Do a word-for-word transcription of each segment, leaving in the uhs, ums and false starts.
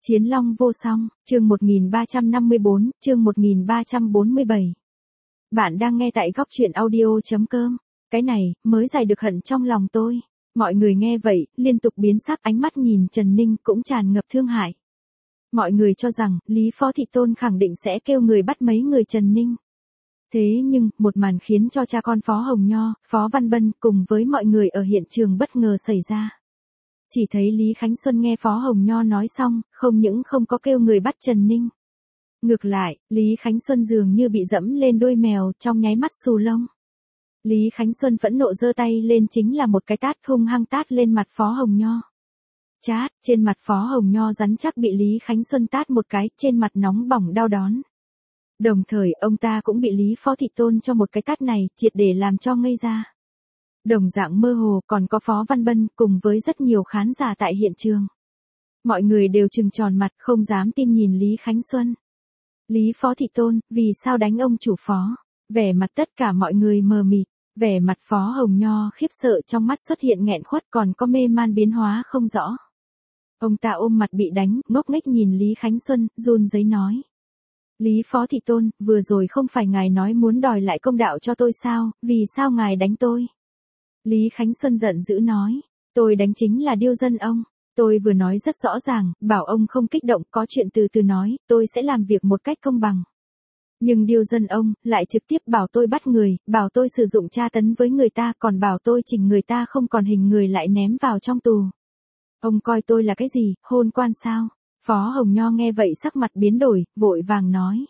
Chiến long vô song, chương một nghìn ba trăm năm mươi bốn, chương một nghìn ba trăm bốn mươi bảy. Bạn đang nghe tại góc truyện audio chấm com. Cái này, mới giải được hận trong lòng tôi. Mọi người nghe vậy, liên tục biến sắc, ánh mắt nhìn Trần Ninh cũng tràn ngập thương hại. Mọi người cho rằng, Lý Phó Thị Tôn khẳng định sẽ kêu người bắt mấy người Trần Ninh. Thế nhưng, một màn khiến cho cha con Phó Hồng Nho, Phó Văn Bân cùng với mọi người ở hiện trường bất ngờ xảy ra. Chỉ thấy Lý Khánh Xuân nghe Phó Hồng Nho nói xong, không những không có kêu người bắt Trần Ninh. Ngược lại, Lý Khánh Xuân dường như bị dẫm lên đuôi mèo, trong nháy mắt xù lông. Lý Khánh Xuân phẫn nộ giơ tay lên chính là một cái tát hung hăng tát lên mặt Phó Hồng Nho. Chát, trên mặt Phó Hồng Nho rắn chắc bị Lý Khánh Xuân tát một cái, trên mặt nóng bỏng đau đớn. Đồng thời, ông ta cũng bị Lý Phó Thị Tôn cho một cái tát này, triệt để làm cho ngây ra. Đồng dạng mơ hồ còn có Phó Văn Bân cùng với rất nhiều khán giả tại hiện trường. Mọi người đều trừng tròn mặt không dám tin nhìn Lý Khánh Xuân. Lý Phó Thị Tôn, vì sao đánh ông chủ Phó? Vẻ mặt tất cả mọi người mờ mịt, vẻ mặt Phó Hồng Nho khiếp sợ trong mắt xuất hiện nghẹn khuất còn có mê man biến hóa không rõ. Ông ta ôm mặt bị đánh, ngốc nghếch nhìn Lý Khánh Xuân, run rẩy nói. Lý Phó Thị Tôn, vừa rồi không phải ngài nói muốn đòi lại công đạo cho tôi sao, vì sao ngài đánh tôi? Lý Khánh Xuân giận dữ nói, tôi đánh chính là điêu dân ông, tôi vừa nói rất rõ ràng, bảo ông không kích động, có chuyện từ từ nói, tôi sẽ làm việc một cách công bằng. Nhưng điêu dân ông, lại trực tiếp bảo tôi bắt người, bảo tôi sử dụng tra tấn với người ta, còn bảo tôi chỉnh người ta không còn hình người lại ném vào trong tù. Ông coi tôi là cái gì, hôn quan sao? Phó Hồng Nho nghe vậy sắc mặt biến đổi, vội vàng nói.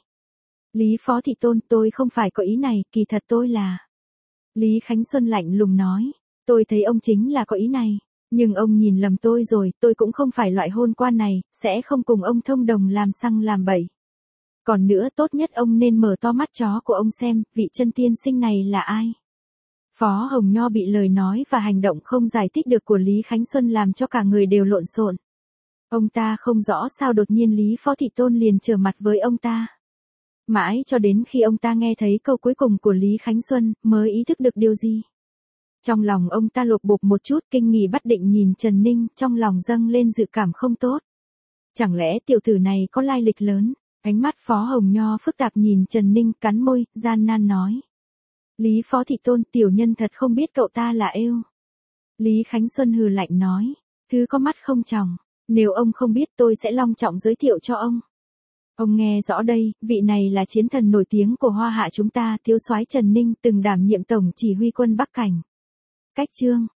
Lý Phó Thị Tôn, tôi không phải có ý này, kỳ thật tôi là... Lý Khánh Xuân lạnh lùng nói, tôi thấy ông chính là có ý này, nhưng ông nhìn lầm tôi rồi, tôi cũng không phải loại hôn quan này, sẽ không cùng ông thông đồng làm xăng làm bậy. Còn nữa tốt nhất ông nên mở to mắt chó của ông xem, vị chân tiên sinh này là ai. Phó Hồng Nho bị lời nói và hành động không giải thích được của Lý Khánh Xuân làm cho cả người đều lộn xộn. Ông ta không rõ sao đột nhiên Lý Phó Thị Tôn liền trở mặt với ông ta. Mãi cho đến khi ông ta nghe thấy câu cuối cùng của Lý Khánh Xuân, mới ý thức được điều gì. Trong lòng ông ta lột bột một chút, kinh nghỉ bắt định nhìn Trần Ninh, trong lòng dâng lên dự cảm không tốt. Chẳng lẽ tiểu tử này có lai lịch lớn? Ánh mắt Phó Hồng Nho phức tạp nhìn Trần Ninh, cắn môi, gian nan nói. Lý Phó Thị Tôn, tiểu nhân thật không biết cậu ta là êu. Lý Khánh Xuân hừ lạnh nói, thứ có mắt không tròng, nếu ông không biết tôi sẽ long trọng giới thiệu cho ông. Ông nghe rõ đây, vị này là chiến thần nổi tiếng của Hoa Hạ chúng ta, thiếu soái Trần Ninh, từng đảm nhiệm tổng chỉ huy quân Bắc Cảnh. Cách chương